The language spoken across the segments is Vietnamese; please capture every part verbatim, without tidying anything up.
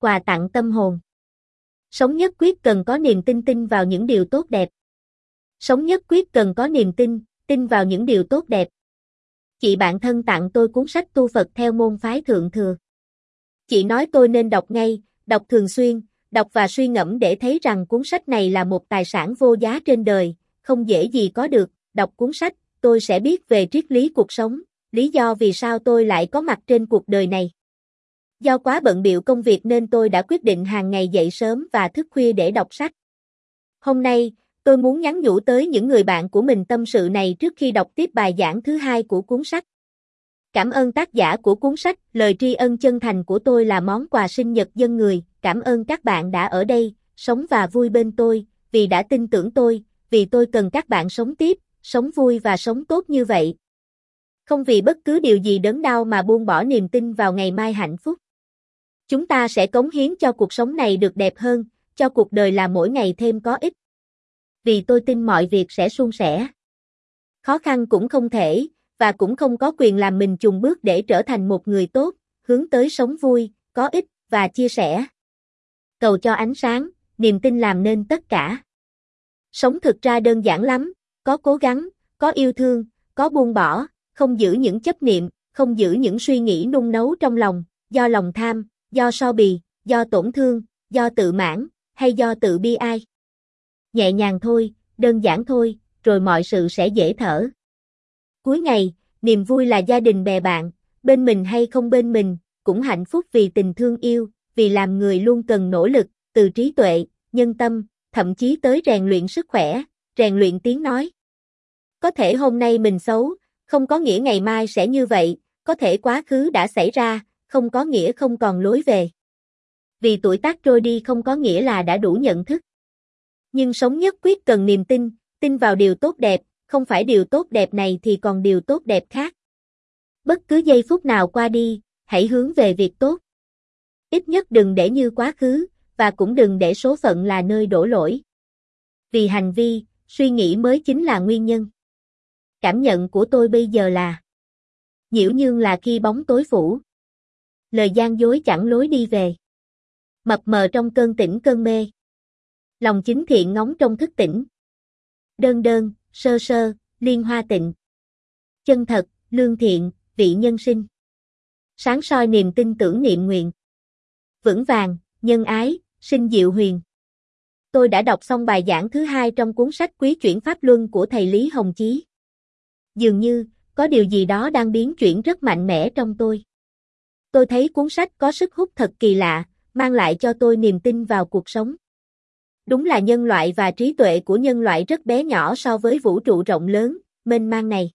Quà tặng tâm hồn. Sống nhất quyết cần có niềm tin tin vào những điều tốt đẹp. Sống nhất quyết cần có niềm tin, tin vào những điều tốt đẹp. Chị bạn thân tặng tôi cuốn sách tu Phật theo môn phái Thượng Thừa. Chị nói tôi nên đọc ngay, đọc thường xuyên, đọc và suy ngẫm để thấy rằng cuốn sách này là một tài sản vô giá trên đời, không dễ gì có được. Đọc cuốn sách, tôi sẽ biết về triết lý cuộc sống, lý do vì sao tôi lại có mặt trên cuộc đời này. Do quá bận bịu công việc nên tôi đã quyết định hàng ngày dậy sớm và thức khuya để đọc sách. Hôm nay, tôi muốn nhắn nhủ tới những người bạn của mình tâm sự này trước khi đọc tiếp bài giảng thứ hai của cuốn sách. Cảm ơn tác giả của cuốn sách, lời tri ân chân thành của tôi là món quà sinh nhật dân người. Cảm ơn các bạn đã ở đây, sống và vui bên tôi, vì đã tin tưởng tôi, vì tôi cần các bạn sống tiếp, sống vui và sống tốt như vậy. Không vì bất cứ điều gì đớn đau mà buông bỏ niềm tin vào ngày mai hạnh phúc. Chúng ta sẽ cống hiến cho cuộc sống này được đẹp hơn, cho cuộc đời là mỗi ngày thêm có ích. Vì tôi tin mọi việc sẽ suôn sẻ. Khó khăn cũng không thể, và cũng không có quyền làm mình chùn bước để trở thành một người tốt, hướng tới sống vui, có ích, và chia sẻ. Cầu cho ánh sáng, niềm tin làm nên tất cả. Sống thực ra đơn giản lắm, có cố gắng, có yêu thương, có buông bỏ, không giữ những chấp niệm, không giữ những suy nghĩ nung nấu trong lòng, do lòng tham, do so bì, do tổn thương, do tự mãn, hay do tự bi ai. Nhẹ nhàng thôi, đơn giản thôi, rồi mọi sự sẽ dễ thở. Cuối ngày, niềm vui là gia đình bè bạn, bên mình hay không bên mình, cũng hạnh phúc vì tình thương yêu, vì làm người luôn cần nỗ lực, từ trí tuệ, nhân tâm, thậm chí tới rèn luyện sức khỏe, rèn luyện tiếng nói. Có thể hôm nay mình xấu, không có nghĩa ngày mai sẽ như vậy, có thể quá khứ đã xảy ra, không có nghĩa không còn lối về. Vì tuổi tác trôi đi không có nghĩa là đã đủ nhận thức. Nhưng sống nhất quyết cần niềm tin, tin vào điều tốt đẹp, không phải điều tốt đẹp này thì còn điều tốt đẹp khác. Bất cứ giây phút nào qua đi, hãy hướng về việc tốt. Ít nhất đừng để như quá khứ, và cũng đừng để số phận là nơi đổ lỗi. Vì hành vi, suy nghĩ mới chính là nguyên nhân. Cảm nhận của tôi bây giờ là nhiễu nhương là khi bóng tối phủ. Lời gian dối chẳng lối đi về. Mập mờ trong cơn tỉnh cơn mê. Lòng chính thiện ngóng trong thức tỉnh. Đơn đơn, sơ sơ, liên hoa tịnh. Chân thật, lương thiện, vị nhân sinh. Sáng soi niềm tin tưởng niệm nguyện. Vững vàng, nhân ái, sinh diệu huyền. Tôi đã đọc xong bài giảng thứ hai trong cuốn sách Quý chuyển Pháp Luân của thầy Lý Hồng Chí. Dường như, có điều gì đó đang biến chuyển rất mạnh mẽ trong tôi. Tôi thấy cuốn sách có sức hút thật kỳ lạ, mang lại cho tôi niềm tin vào cuộc sống. Đúng là nhân loại và trí tuệ của nhân loại rất bé nhỏ so với vũ trụ rộng lớn, mênh mang này.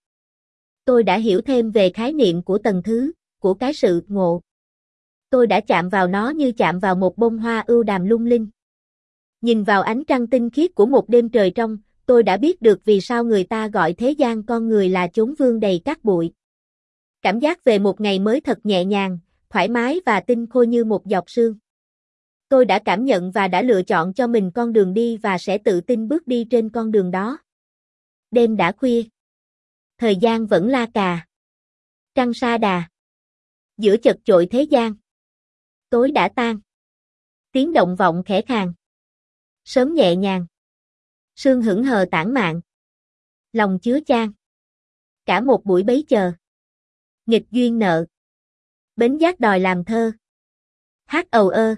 Tôi đã hiểu thêm về khái niệm của tầng thứ, của cái sự ngộ. Tôi đã chạm vào nó như chạm vào một bông hoa ưu đàm lung linh. Nhìn vào ánh trăng tinh khiết của một đêm trời trong, tôi đã biết được vì sao người ta gọi thế gian con người là chốn vương đầy cát bụi. Cảm giác về một ngày mới thật nhẹ nhàng, thoải mái và tinh khôi như một giọt sương. Tôi đã cảm nhận và đã lựa chọn cho mình con đường đi và sẽ tự tin bước đi trên con đường đó. Đêm đã khuya. Thời gian vẫn la cà. Trăng sa đà. Giữa chật chội thế gian. Tối đã tan. Tiếng động vọng khẽ khàng. Sớm nhẹ nhàng. Sương hững hờ tản mạn. Lòng chứa chan. Cả một buổi bấy chờ. Nghịch duyên nợ. Bến giác đòi làm thơ. Hát ầu ơ.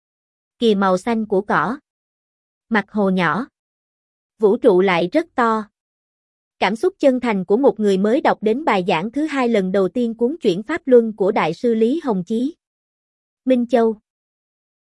Kìa màu xanh của cỏ. Mặt hồ nhỏ. Vũ trụ lại rất to. Cảm xúc chân thành của một người mới đọc đến bài giảng thứ hai lần đầu tiên cuốn Chuyển Pháp Luân của Đại sư Lý Hồng Chí. Minh Châu.